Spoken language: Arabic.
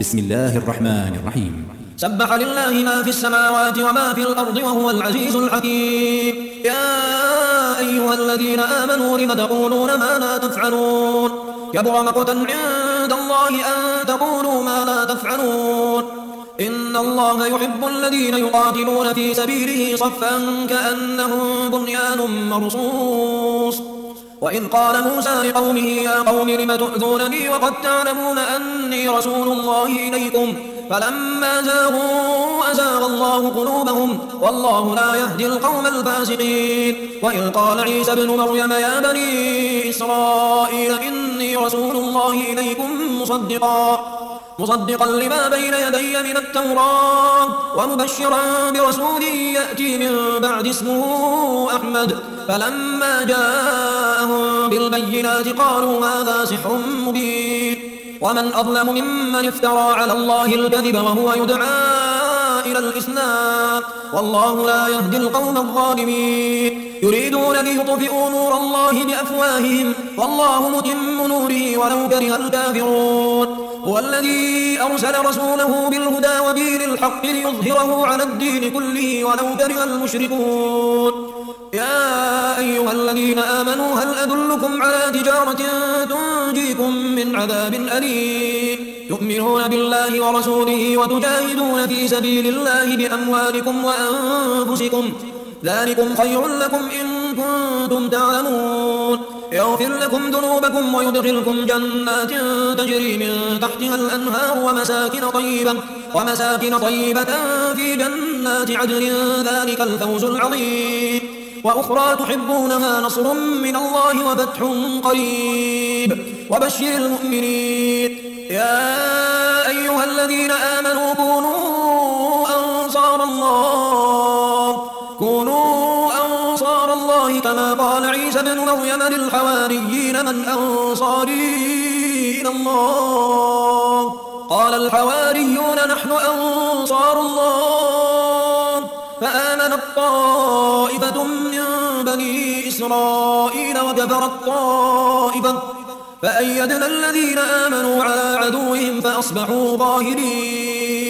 بسم الله الرحمن الرحيم. سبح لله ما في السماوات وما في الأرض وهو العزيز الحكيم. يا أيها الذين آمنوا لم تقولون ما لا تفعلون كبر مقتا عند الله أن تقولوا ما لا تفعلون. إن الله يحب الذين يقاتلون في سبيله صفا كأنهم بنيان مرصوص. وإذ قال موسى لقومه يا قوم لم تؤذونني وقد تعلمون أني رسول الله إليكم فلما زاغوا أزاغ الله قلوبهم والله لا يهدي القوم الفاسقين. وإذ قال عيسى ابن مريم يا بني إسرائيل إني رسول الله إليكم مصدقا لما بين يدي من التوراة ومبشرا برسول يأتي من بعد اسمه أحمد. فلما جاءهم بالبينات قالوا هذا سحر مبين. ومن أظلم ممن افترى على الله الكذب وهو يدعى إلى الإسلام والله لا يهدي القوم الظالمين. يريدون ليطفئوا نور الله بأفواههم والله متم نوره ولو كره الكافرون. هو الذي أرسل رسوله بالهدى ودين الحق ليظهره على الدين كله ولو كره المشركون. يا أيها الذين آمنوا هل أدلكم على تجارة تنجيكم من عذاب أليم تؤمنون بالله ورسوله وتجاهدون في سبيل الله بأموالكم وأنفسكم ذلكم خير لكم إن كنتم تعلمون. يغفر لكم ذنوبكم ويدخلكم جنات تجري من تحتها الأنهار ومساكن طيبة في جنات عدن ذلك الفوز العظيم. وأخرى تحبونها نصر من الله وفتح قريب وبشر المؤمنين. يا أيها الذين آمنوا كونوا أنصار الله كما قال عيسى ابن مريم للحواريين من أنصاري إلى الله قال الحواريون نحن أنصار الله. فآمنت طائفة من بني إسرائيل وكفرت طائفة فأيدنا الذين آمنوا على عدوهم فأصبحوا ظاهرين.